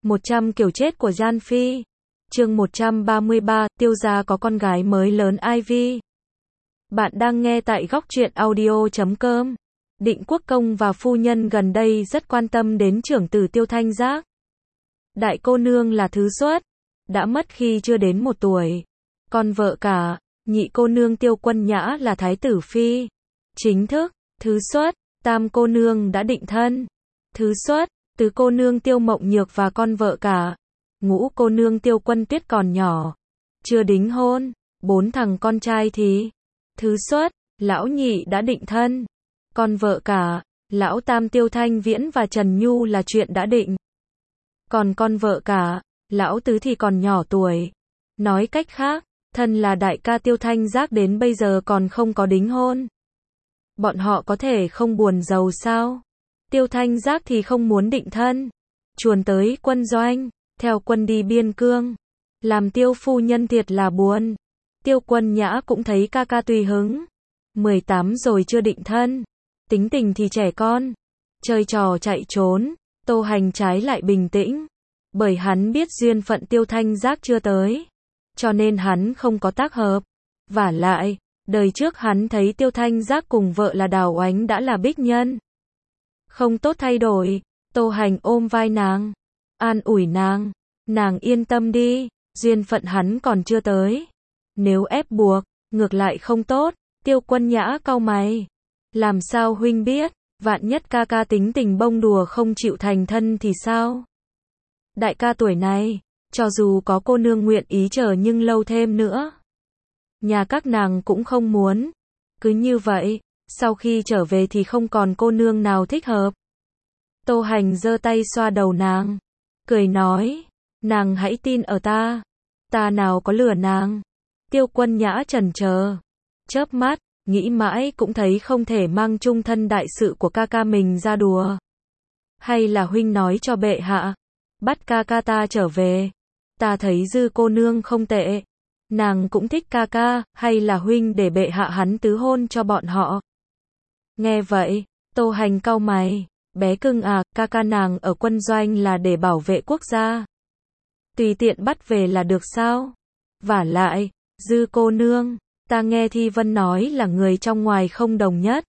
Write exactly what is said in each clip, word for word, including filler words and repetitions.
một trăm kiểu chết của Gian Phi. Chương một trăm ba mươi ba, Tiêu gia có con gái mới lớn Ivy. Bạn đang nghe tại góc truyện audio chấm com. Định Quốc công và phu nhân gần đây rất quan tâm đến trưởng tử Tiêu Thanh Giác. Đại cô nương là thứ xuất, đã mất khi chưa đến một tuổi. Con vợ cả, nhị cô nương Tiêu Quân Nhã là thái tử phi. Chính thức, thứ xuất, tam cô nương đã định thân. Thứ xuất, tứ cô nương Tiêu Mộng Nhược và con vợ cả. Ngũ cô nương Tiêu Quân Tuyết còn nhỏ, chưa đính hôn. Bốn thằng con trai thì thứ xuất, lão nhị đã định thân. Con vợ cả, lão tam Tiêu Thanh Viễn và Trần Nhu là chuyện đã định. Còn con vợ cả, lão tứ thì còn nhỏ tuổi. Nói cách khác, thân là đại ca Tiêu Thanh Giác đến bây giờ còn không có đính hôn. Bọn họ có thể không buồn giàu sao? Tiêu Thanh Giác thì không muốn định thân. Chuồn tới quân doanh, theo quân đi biên cương. Làm Tiêu phu nhân thiệt là buồn. Tiêu Quân Nhã cũng thấy ca ca tùy hứng. mười tám rồi chưa định thân. Tính tình thì trẻ con. Chơi trò chạy trốn. Tô Hành trái lại bình tĩnh. Bởi hắn biết duyên phận Tiêu Thanh Giác chưa tới. Cho nên hắn không có tác hợp. Vả lại, đời trước hắn thấy Tiêu Thanh Giác cùng vợ là Đào Oánh đã là bích nhân. Không tốt thay đổi. Tô Hành ôm vai nàng, an ủi nàng. Nàng yên tâm đi, duyên phận hắn còn chưa tới. Nếu ép buộc, ngược lại không tốt. Tiêu Quân Nhã cau mày. Làm sao huynh biết, vạn nhất ca ca tính tình bông đùa không chịu thành thân thì sao? Đại ca tuổi này, cho dù có cô nương nguyện ý chờ nhưng lâu thêm nữa. Nhà các nàng cũng không muốn. Cứ như vậy, sau khi trở về thì không còn cô nương nào thích hợp. Tô Hành giơ tay xoa đầu nàng, cười nói, nàng hãy tin ở ta. Ta nào có lừa nàng. Tiêu Quân Nhã chần chờ, chớp mắt, nghĩ mãi cũng thấy không thể mang chung thân đại sự của ca ca mình ra đùa. Hay là huynh nói cho bệ hạ, bắt ca ca ta trở về. Ta thấy Dư cô nương không tệ. Nàng cũng thích ca ca, hay là huynh để bệ hạ hắn tứ hôn cho bọn họ. Nghe vậy, Tô Hành cau mày, bé cưng à, ca ca nàng ở quân doanh là để bảo vệ quốc gia. Tùy tiện bắt về là được sao? Vả lại, Dư cô nương, ta nghe Thi Vân nói là người trong ngoài không đồng nhất.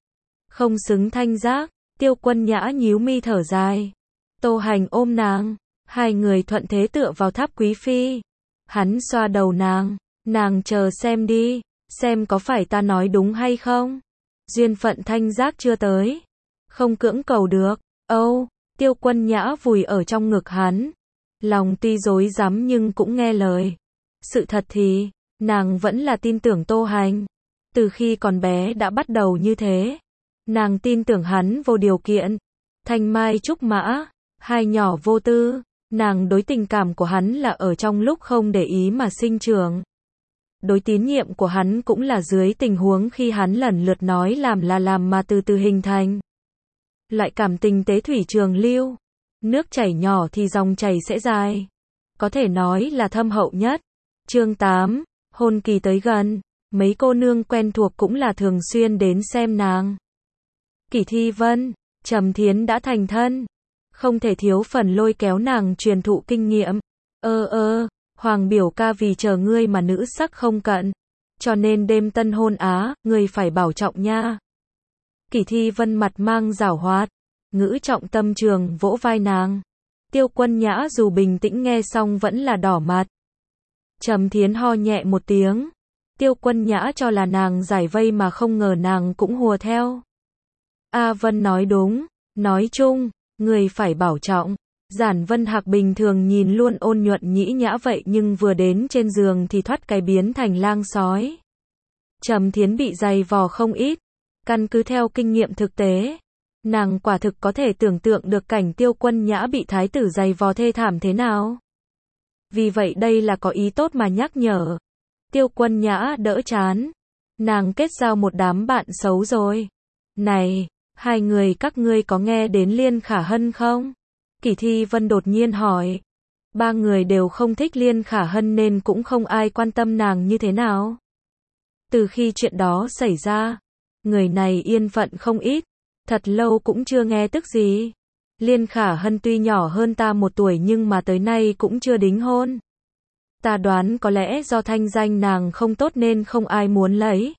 Không xứng Thanh Giác. Tiêu Quân Nhã nhíu mi thở dài. Tô Hành ôm nàng, hai người thuận thế tựa vào tháp quý phi. Hắn xoa đầu nàng, nàng chờ xem đi, xem có phải ta nói đúng hay không. Duyên phận Thanh Giác chưa tới, không cưỡng cầu được. Âu, Tiêu Quân Nhã vùi ở trong ngực hắn. Lòng tuy rối rắm nhưng cũng nghe lời. Sự thật thì, nàng vẫn là tin tưởng Tô Hành. Từ khi còn bé đã bắt đầu như thế. Nàng tin tưởng hắn vô điều kiện. Thanh Mai Trúc Mã, hai nhỏ vô tư. Nàng đối tình cảm của hắn là ở trong lúc không để ý mà sinh trưởng. Đối tín nhiệm của hắn cũng là dưới tình huống khi hắn lần lượt nói làm là làm mà từ từ hình thành. Loại cảm tình tế thủy trường lưu. Nước chảy nhỏ thì dòng chảy sẽ dài. Có thể nói là thâm hậu nhất. Chương tám, hôn kỳ tới gần. Mấy cô nương quen thuộc cũng là thường xuyên đến xem nàng. Kỷ Thi Vân, Trầm Thiến đã thành thân. Không thể thiếu phần lôi kéo nàng truyền thụ kinh nghiệm. Ơ ơ, Hoàng biểu ca vì chờ ngươi mà nữ sắc không cận. Cho nên đêm tân hôn á, ngươi phải bảo trọng nha. Kỷ Thi Vân mặt mang giảo hoạt. Ngữ trọng tâm trường vỗ vai nàng. Tiêu Quân Nhã dù bình tĩnh nghe xong vẫn là đỏ mặt. Trầm Thiến ho nhẹ một tiếng. Tiêu Quân Nhã cho là nàng giải vây mà không ngờ nàng cũng hùa theo. A Vân nói đúng, nói chung, người phải bảo trọng. Giản Vân Hạc bình thường nhìn luôn ôn nhuận nhĩ nhã vậy nhưng vừa đến trên giường thì thoát cái biến thành lang sói. Trầm Thiến bị dày vò không ít. Căn cứ theo kinh nghiệm thực tế, nàng quả thực có thể tưởng tượng được cảnh Tiêu Quân Nhã bị thái tử dày vò thê thảm thế nào. Vì vậy đây là có ý tốt mà nhắc nhở. Tiêu Quân Nhã đỡ chán. Nàng kết giao một đám bạn xấu rồi. Này, hai người các ngươi có nghe đến Liên Khả Hân không? Kỷ Thi Vân đột nhiên hỏi. Ba người đều không thích Liên Khả Hân nên cũng không ai quan tâm nàng như thế nào. Từ khi chuyện đó xảy ra, người này yên phận không ít. Thật lâu cũng chưa nghe tức gì. Liên Khả Hân tuy nhỏ hơn ta một tuổi nhưng mà tới nay cũng chưa đính hôn. Ta đoán có lẽ do thanh danh nàng không tốt nên không ai muốn lấy.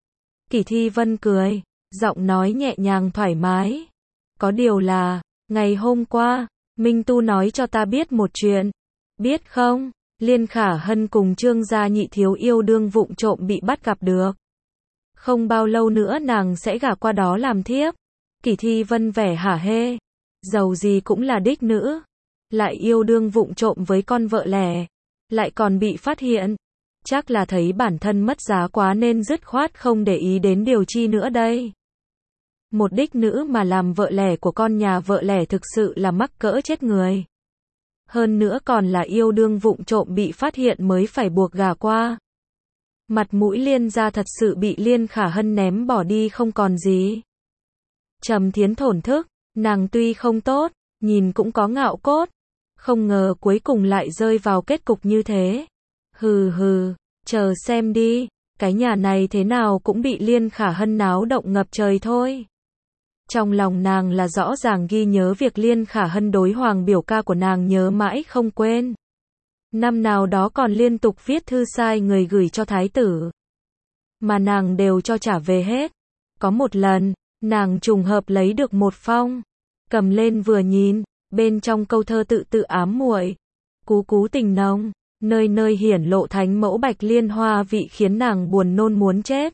Kỷ Thi Vân cười, giọng nói nhẹ nhàng thoải mái. Có điều là, ngày hôm qua, Minh Tu nói cho ta biết một chuyện. Biết không, Liên Khả Hân cùng Trương gia nhị thiếu yêu đương vụng trộm bị bắt gặp được. Không bao lâu nữa nàng sẽ gả qua đó làm thiếp. Kỷ Thi Vân vẻ hả hê. Dầu gì cũng là đích nữ. Lại yêu đương vụng trộm với con vợ lẽ. Lại còn bị phát hiện. Chắc là thấy bản thân mất giá quá nên dứt khoát không để ý đến điều chi nữa đây. Một đích nữ mà làm vợ lẽ của con nhà vợ lẽ thực sự là mắc cỡ chết người. Hơn nữa còn là yêu đương vụng trộm bị phát hiện mới phải buộc gả qua. Mặt mũi Liên gia thật sự bị Liên Khả Hân ném bỏ đi không còn gì. Trầm Thiến thổn thức, nàng tuy không tốt, nhìn cũng có ngạo cốt. Không ngờ cuối cùng lại rơi vào kết cục như thế. Hừ hừ, chờ xem đi, cái nhà này thế nào cũng bị Liên Khả Hân náo động ngập trời thôi. Trong lòng nàng là rõ ràng ghi nhớ việc Liên Khả Hân đối Hoàng biểu ca của nàng nhớ mãi không quên. Năm nào đó còn liên tục viết thư sai người gửi cho thái tử. Mà nàng đều cho trả về hết. Có một lần, nàng trùng hợp lấy được một phong. Cầm lên vừa nhìn, bên trong câu thơ tự tự ám muội. Cú cú tình nồng, nơi nơi hiển lộ thánh mẫu bạch liên hoa vị khiến nàng buồn nôn muốn chết.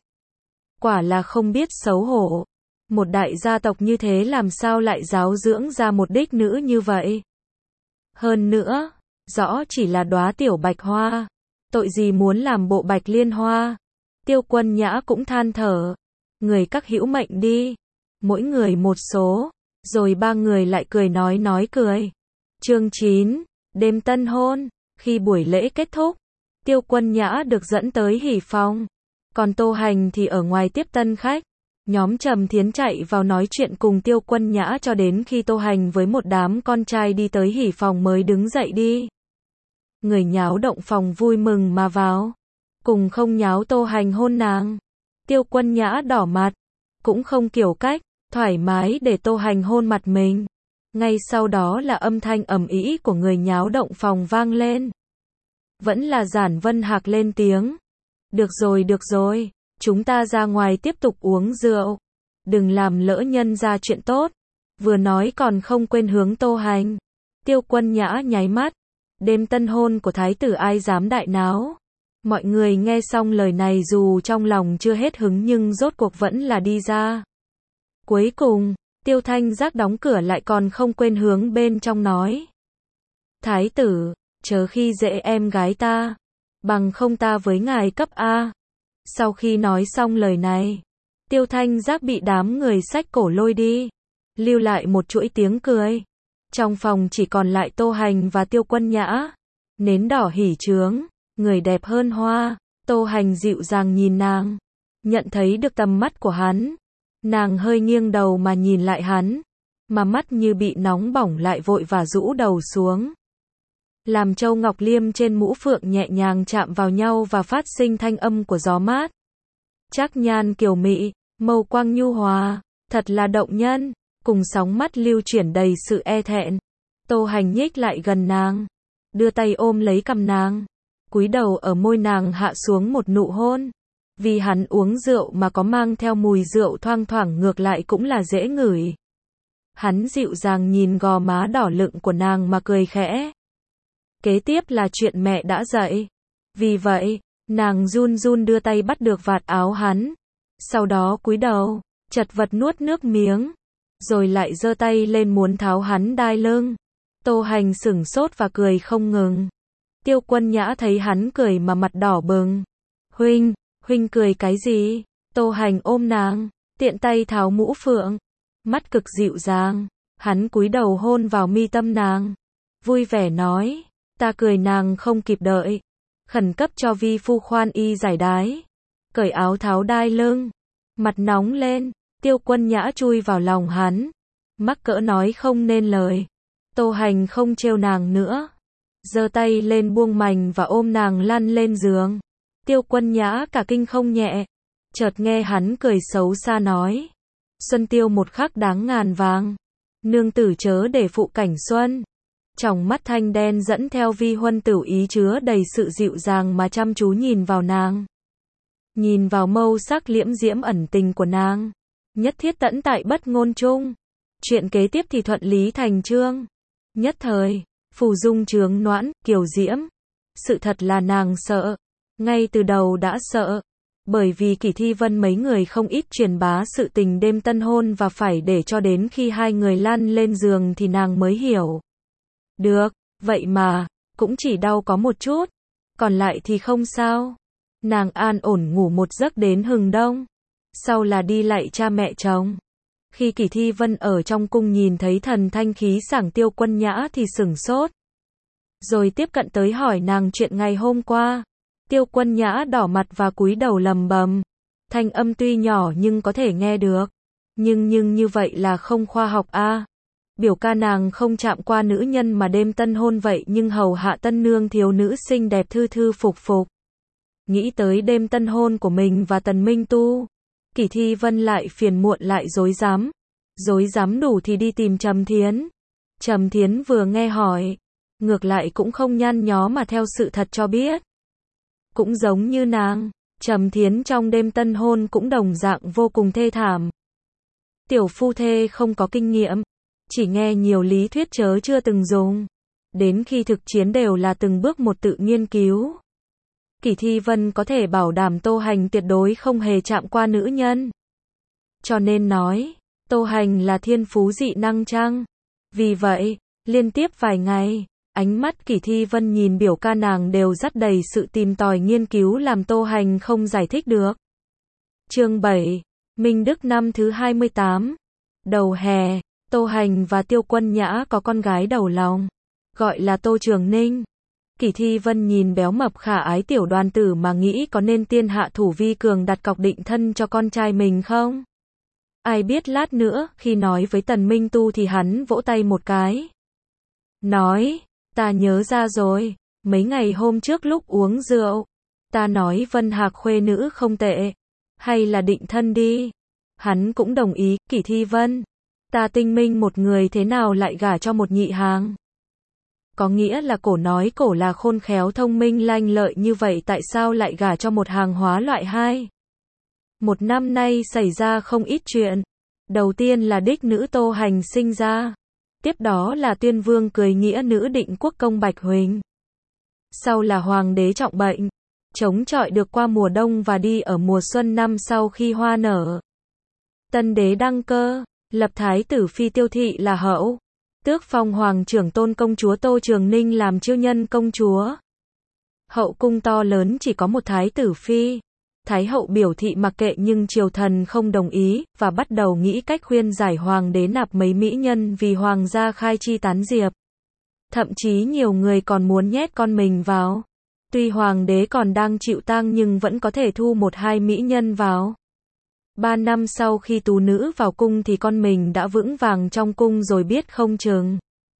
Quả là không biết xấu hổ. Một đại gia tộc như thế làm sao lại giáo dưỡng ra một đích nữ như vậy. Hơn nữa, rõ chỉ là đóa tiểu bạch hoa. Tội gì muốn làm bộ bạch liên hoa. Tiêu Quân Nhã cũng than thở. Người các hữu mệnh đi. Mỗi người một số. Rồi ba người lại cười nói nói cười. Chương chín, đêm tân hôn. Khi buổi lễ kết thúc, Tiêu Quân Nhã được dẫn tới hỉ phòng. Còn Tô Hành thì ở ngoài tiếp tân khách. Nhóm Trầm Thiến chạy vào nói chuyện cùng Tiêu Quân Nhã cho đến khi Tô Hành với một đám con trai đi tới hỉ phòng mới đứng dậy đi. Người nháo động phòng vui mừng mà vào. Cùng không nháo Tô Hành hôn nàng. Tiêu Quân Nhã đỏ mặt. Cũng không kiểu cách, thoải mái để Tô Hành hôn mặt mình. Ngay sau đó là âm thanh ầm ĩ của người nháo động phòng vang lên. Vẫn là Giản Vân Hạc lên tiếng. Được rồi được rồi, chúng ta ra ngoài tiếp tục uống rượu. Đừng làm lỡ nhân ra chuyện tốt. Vừa nói còn không quên hướng Tô Hành. Tiêu Quân Nhã nháy mắt. Đêm tân hôn của thái tử ai dám đại náo. Mọi người nghe xong lời này dù trong lòng chưa hết hứng nhưng rốt cuộc vẫn là đi ra. Cuối cùng, Tiêu Thanh Giác đóng cửa lại còn không quên hướng bên trong nói. Thái tử, chớ khi dễ em gái ta. Bằng không ta với ngài cấp A. Sau khi nói xong lời này, Tiêu Thanh Giác bị đám người xách cổ lôi đi. Lưu lại một chuỗi tiếng cười. Trong phòng chỉ còn lại Tô Hành và Tiêu Quân Nhã. Nến đỏ hỉ chướng, người đẹp hơn hoa. Tô Hành dịu dàng nhìn nàng. Nhận thấy được tầm mắt của hắn. Nàng hơi nghiêng đầu mà nhìn lại hắn. Mà mắt như bị nóng bỏng lại vội và rũ đầu xuống. Làm châu ngọc liêm trên mũ phượng nhẹ nhàng chạm vào nhau và phát sinh thanh âm của gió mát. Trác nhan kiều mị, mâu quang nhu hòa, thật là động nhân. Cùng sóng mắt lưu chuyển đầy sự e thẹn. Tô Hành nhích lại gần nàng. Đưa tay ôm lấy cằm nàng. Cúi đầu ở môi nàng hạ xuống một nụ hôn. Vì hắn uống rượu mà có mang theo mùi rượu thoang thoảng ngược lại cũng là dễ ngửi. Hắn dịu dàng nhìn gò má đỏ lựng của nàng mà cười khẽ. Kế tiếp là chuyện mẹ đã dạy. Vì vậy, nàng run run đưa tay bắt được vạt áo hắn. Sau đó cúi đầu, chật vật nuốt nước miếng. Rồi lại giơ tay lên muốn tháo hắn đai lưng. Tô Hành sửng sốt và cười không ngừng. Tiêu Quân Nhã thấy hắn cười mà mặt đỏ bừng. Huynh, huynh cười cái gì? Tô Hành ôm nàng, tiện tay tháo mũ phượng. Mắt cực dịu dàng, hắn cúi đầu hôn vào mi tâm nàng. Vui vẻ nói, ta cười nàng không kịp đợi. Khẩn cấp cho vi phu khoan y giải đái. Cởi áo tháo đai lưng. Mặt nóng lên, Tiêu Quân Nhã chui vào lòng hắn. Mắc cỡ nói không nên lời. Tô Hành không trêu nàng nữa. Giơ tay lên buông mành và ôm nàng lăn lên giường. Tiêu Quân Nhã cả kinh không nhẹ. Chợt nghe hắn cười xấu xa nói. Xuân tiêu một khắc đáng ngàn vàng. Nương tử chớ để phụ cảnh xuân. Tròng mắt thanh đen dẫn theo vi huân tử ý chứa đầy sự dịu dàng mà chăm chú nhìn vào nàng. Nhìn vào mâu sắc liễm diễm ẩn tình của nàng. Nhất thiết tẫn tại bất ngôn chung. Chuyện kế tiếp thì thuận lý thành chương. Nhất thời, phù dung chướng noãn, kiều diễm. Sự thật là nàng sợ. Ngay từ đầu đã sợ. Bởi vì Kỷ Thi Vân mấy người không ít truyền bá sự tình đêm tân hôn và phải để cho đến khi hai người lăn lên giường thì nàng mới hiểu. Được, vậy mà, cũng chỉ đau có một chút. Còn lại thì không sao. Nàng an ổn ngủ một giấc đến hừng đông. Sau là đi lạy cha mẹ chồng. Khi Kỷ Thi Vân ở trong cung nhìn thấy thần thanh khí sảng Tiêu Quân Nhã thì sửng sốt. Rồi tiếp cận tới hỏi nàng chuyện ngày hôm qua. Tiêu Quân Nhã đỏ mặt và cúi đầu lầm bầm. Thanh âm tuy nhỏ nhưng có thể nghe được. Nhưng nhưng như vậy là không khoa học a. À. Biểu ca nàng không chạm qua nữ nhân mà đêm tân hôn vậy nhưng hầu hạ tân nương thiếu nữ xinh đẹp thư thư phục phục. Nghĩ tới đêm tân hôn của mình và Tần Minh Tu. Kỷ Thi Vân lại phiền muộn lại rối rắm. Rối rắm đủ thì đi tìm Trầm Thiến. Trầm Thiến vừa nghe hỏi. Ngược lại cũng không nhăn nhó mà theo sự thật cho biết. Cũng giống như nàng, Trầm Thiến trong đêm tân hôn cũng đồng dạng vô cùng thê thảm. Tiểu phu thê không có kinh nghiệm, chỉ nghe nhiều lý thuyết chớ chưa từng dùng. Đến khi thực chiến đều là từng bước một tự nghiên cứu. Kỷ Thi Vân có thể bảo đảm Tô Hành tuyệt đối không hề chạm qua nữ nhân. Cho nên nói, Tô Hành là thiên phú dị năng chăng? Vì vậy, liên tiếp vài ngày, ánh mắt Kỷ Thi Vân nhìn biểu ca nàng đều dắt đầy sự tìm tòi nghiên cứu làm Tô Hành không giải thích được. Chương bảy, Minh Đức năm thứ hai mươi tám. Đầu hè, Tô Hành và Tiêu Quân Nhã có con gái đầu lòng, gọi là Tô Trường Ninh. Kỷ Thi Vân nhìn béo mập khả ái tiểu đoàn tử mà nghĩ có nên tiên hạ thủ vi cường đặt cọc định thân cho con trai mình không? Ai biết lát nữa, khi nói với Tần Minh Tu thì hắn vỗ tay một cái. Nói, ta nhớ ra rồi, mấy ngày hôm trước lúc uống rượu, ta nói Vân Hạc khuê nữ không tệ, hay là định thân đi. Hắn cũng đồng ý. Kỷ Thi Vân, ta tinh minh một người thế nào lại gả cho một nhị hàng? Có nghĩa là cổ nói cổ là khôn khéo thông minh lanh lợi như vậy tại sao lại gả cho một hàng hóa loại hai? Một năm nay xảy ra không ít chuyện. Đầu tiên là đích nữ Tô Hành sinh ra. Tiếp đó là Tuyên Vương cưới nghĩa nữ Định Quốc công Bạch Huỳnh. Sau là hoàng đế trọng bệnh, chống chọi được qua mùa đông và đi ở mùa xuân năm sau khi hoa nở. Tân đế đăng cơ, lập thái tử phi Tiêu Thị là hậu, tước phong hoàng trưởng tôn công chúa Tô Trường Ninh làm chiêu nhân công chúa. Hậu cung to lớn chỉ có một thái tử phi. Thái hậu biểu thị mặc kệ nhưng triều thần không đồng ý, và bắt đầu nghĩ cách khuyên giải hoàng đế nạp mấy mỹ nhân vì hoàng gia khai chi tán diệp. Thậm chí nhiều người còn muốn nhét con mình vào. Tuy hoàng đế còn đang chịu tang nhưng vẫn có thể thu một hai mỹ nhân vào. Ba năm sau khi tú nữ vào cung thì con mình đã vững vàng trong cung rồi biết không chừng.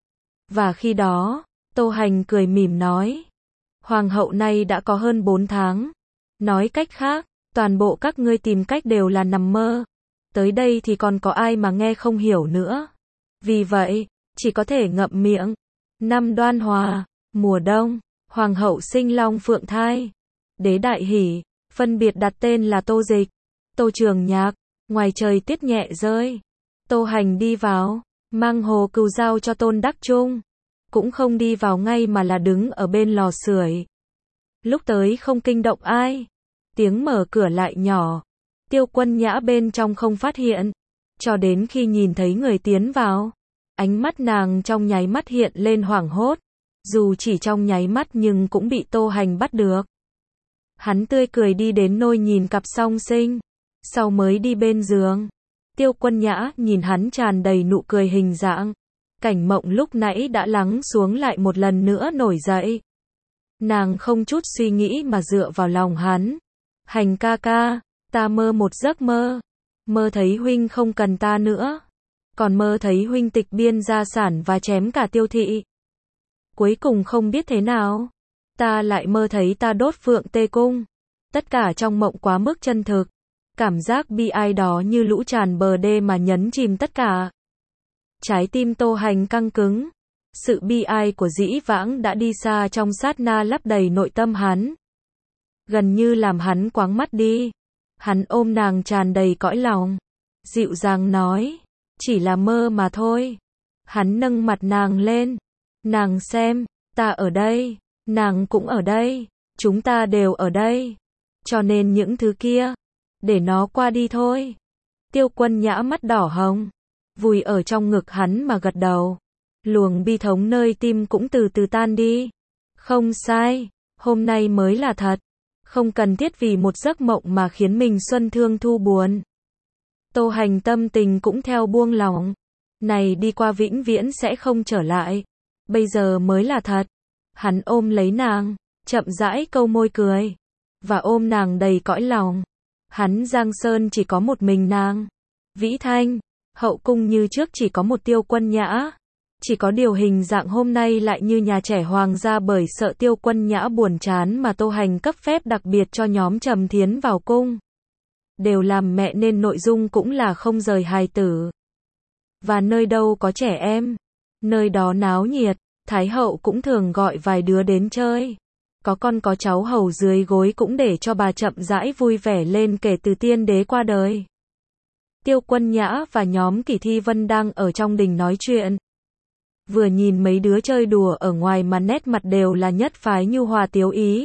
Và khi đó, Tô Hành cười mỉm nói. Hoàng hậu nay đã có hơn bốn tháng. Nói cách khác, toàn bộ các ngươi tìm cách đều là nằm mơ. Tới đây thì còn có ai mà nghe không hiểu nữa. Vì vậy, chỉ có thể ngậm miệng. Năm Đoan Hòa, mùa đông, hoàng hậu sinh long phượng thai. Đế đại hỉ, phân biệt đặt tên là Tô Dịch, Tô Trường Nhạc. Ngoài trời tiết nhẹ rơi, Tô Hành đi vào, mang hồ cừu giao cho Tôn Đắc Trung. Cũng không đi vào ngay mà là đứng ở bên lò sưởi. Lúc tới không kinh động ai. Tiếng mở cửa lại nhỏ. Tiêu Quân Nhã bên trong không phát hiện. Cho đến khi nhìn thấy người tiến vào. Ánh mắt nàng trong nháy mắt hiện lên hoảng hốt. Dù chỉ trong nháy mắt nhưng cũng bị Tô Hành bắt được. Hắn tươi cười đi đến nôi nhìn cặp song sinh. Sau mới đi bên giường. Tiêu Quân Nhã nhìn hắn tràn đầy nụ cười hình dạng. Cảnh mộng lúc nãy đã lắng xuống lại một lần nữa nổi dậy. Nàng không chút suy nghĩ mà dựa vào lòng hắn. Hành ca ca, ta mơ một giấc mơ. Mơ thấy huynh không cần ta nữa. Còn mơ thấy huynh tịch biên gia sản và chém cả Tiêu Thị. Cuối cùng không biết thế nào. Ta lại mơ thấy ta đốt Phượng Tê Cung. Tất cả trong mộng quá mức chân thực. Cảm giác bi ai đó như lũ tràn bờ đê mà nhấn chìm tất cả. Trái tim Tô Hành căng cứng. Sự bi ai của dĩ vãng đã đi xa trong sát na lấp đầy nội tâm hắn. Gần như làm hắn quáng mắt đi. Hắn ôm nàng tràn đầy cõi lòng. Dịu dàng nói. Chỉ là mơ mà thôi. Hắn nâng mặt nàng lên. Nàng xem, ta ở đây. Nàng cũng ở đây. Chúng ta đều ở đây. Cho nên những thứ kia, để nó qua đi thôi. Tiêu Quân Nhã mắt đỏ hồng. Vùi ở trong ngực hắn mà gật đầu. Luồng bi thống nơi tim cũng từ từ tan đi. Không sai. Hôm nay mới là thật. Không cần thiết vì một giấc mộng mà khiến mình xuân thương thu buồn. Tô Hành tâm tình cũng theo buông lỏng. Này đi qua vĩnh viễn sẽ không trở lại. Bây giờ mới là thật. Hắn ôm lấy nàng, chậm rãi câu môi cười. Và ôm nàng đầy cõi lòng. Hắn Giang Sơn chỉ có một mình nàng. Vĩ Thanh, hậu cung như trước chỉ có một Tiêu Quân Nhã. Chỉ có điều hình dạng hôm nay lại như nhà trẻ hoàng gia, bởi sợ Tiêu Quân Nhã buồn chán mà Tô Hành cấp phép đặc biệt cho nhóm Trầm Thiến vào cung. Đều làm mẹ nên nội dung cũng là không rời hài tử. Và nơi đâu có trẻ em, nơi đó náo nhiệt, Thái hậu cũng thường gọi vài đứa đến chơi. Có con có cháu hầu dưới gối cũng để cho bà chậm rãi vui vẻ lên kể từ tiên đế qua đời. Tiêu Quân Nhã và nhóm Kỷ Thi Vân đang ở trong đình nói chuyện. Vừa nhìn mấy đứa chơi đùa ở ngoài mà nét mặt đều là nhất phái nhu hòa tiếu ý.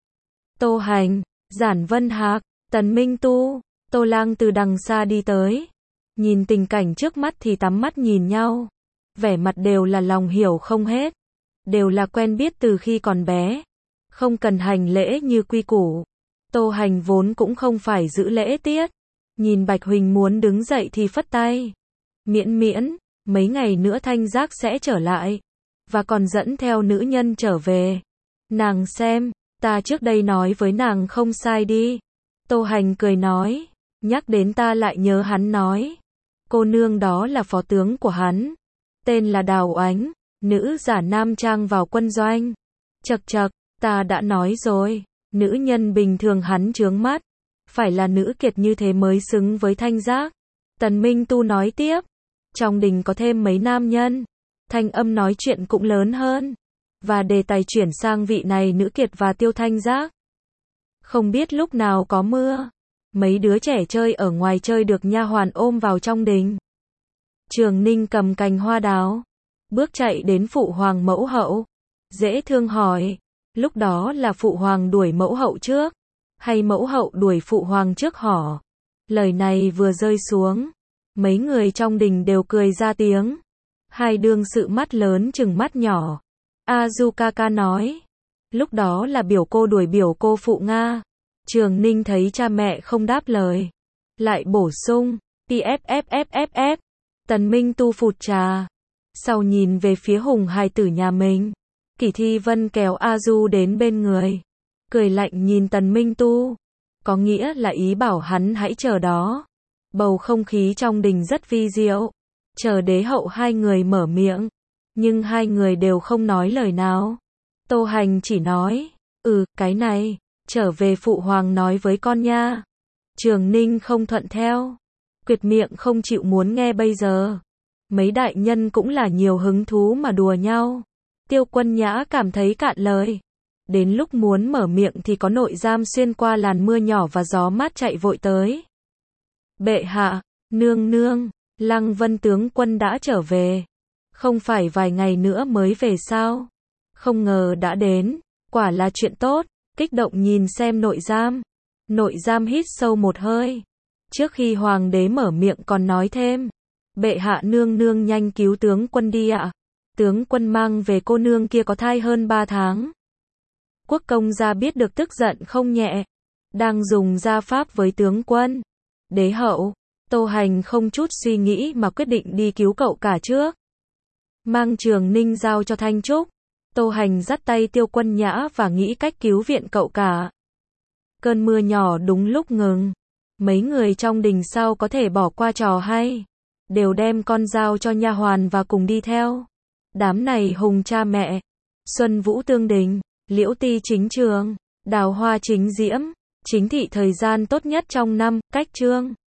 Tô Hành, Giản Vân Hạc, Tần Minh Tu, Tô Lang từ đằng xa đi tới. Nhìn tình cảnh trước mắt thì tắm mắt nhìn nhau. Vẻ mặt đều là lòng hiểu không hết. Đều là quen biết từ khi còn bé. Không cần hành lễ như quy củ. Tô Hành vốn cũng không phải giữ lễ tiết. Nhìn Bạch Huỳnh muốn đứng dậy thì phất tay. Miễn miễn, mấy ngày nữa Thanh Giác sẽ trở lại. Và còn dẫn theo nữ nhân trở về. Nàng xem, ta trước đây nói với nàng không sai đi. Tô Hành cười nói. Nhắc đến ta lại nhớ hắn nói. Cô nương đó là phó tướng của hắn. Tên là Đào Oánh. Nữ giả nam trang vào quân doanh. Chậc chậc, ta đã nói rồi. Nữ nhân bình thường hắn chướng mắt. Phải là nữ kiệt như thế mới xứng với Thanh Giác. Tần Minh Tu nói tiếp. Trong đình có thêm mấy nam nhân. Thanh âm nói chuyện cũng lớn hơn. Và đề tài chuyển sang vị này nữ kiệt và Tiêu Thanh Giác. Không biết lúc nào có mưa. Mấy đứa trẻ chơi ở ngoài chơi được nha hoàn ôm vào trong đình. Trường Ninh cầm cành hoa đào. Bước chạy đến phụ hoàng mẫu hậu. Dễ thương hỏi. Lúc đó là phụ hoàng đuổi mẫu hậu trước. Hay mẫu hậu đuổi phụ hoàng trước hả? Lời này vừa rơi xuống. Mấy người trong đình đều cười ra tiếng. Hai đương sự mắt lớn chừng mắt nhỏ. Azukaka nói. Lúc đó là biểu cô đuổi biểu cô phụ Nga. Trường Ninh thấy cha mẹ không đáp lời. Lại bổ sung. pffff. Tần Minh Tu phụt trà. Sau nhìn về phía hùng hài tử nhà mình. Kỷ Thi Vân kéo Azu đến bên người. Cười lạnh nhìn Tần Minh Tu. Có nghĩa là ý bảo hắn hãy chờ đó. Bầu không khí trong đình rất vi diệu. Chờ đế hậu hai người mở miệng. Nhưng hai người đều không nói lời nào. Tô Hành chỉ nói. Ừ, cái này. Trở về phụ hoàng nói với con nha. Trường Ninh không thuận theo. Quyệt miệng không chịu muốn nghe bây giờ. Mấy đại nhân cũng là nhiều hứng thú mà đùa nhau. Tiêu Quân Nhã cảm thấy cạn lời. Đến lúc muốn mở miệng thì có nội giam xuyên qua làn mưa nhỏ và gió mát chạy vội tới. Bệ hạ, nương nương, Lăng Vân tướng quân đã trở về. Không phải vài ngày nữa mới về sao? Không ngờ đã đến, quả là chuyện tốt. Kích động nhìn xem nội giam. Nội giam hít sâu một hơi. Trước khi hoàng đế mở miệng còn nói thêm. Bệ hạ nương nương nhanh cứu tướng quân đi ạ. Tướng quân mang về cô nương kia có thai hơn ba tháng. Quốc công gia biết được tức giận không nhẹ. Đang dùng gia pháp với tướng quân. Đế hậu, Tô Hành không chút suy nghĩ mà quyết định đi cứu cậu cả trước. Mang Trường Ninh giao cho Thanh Trúc. Tô Hành dắt tay Tiêu Quân Nhã và nghĩ cách cứu viện cậu cả. Cơn mưa nhỏ đúng lúc ngừng. Mấy người trong đình sao có thể bỏ qua trò hay. Đều đem con dao cho nha hoàn và cùng đi theo. Đám này hùng cha mẹ. Xuân Vũ tương đình, Liễu Ti chính trường, Đào Hoa chính diễm. Chính thị thời gian tốt nhất trong năm, cách chương.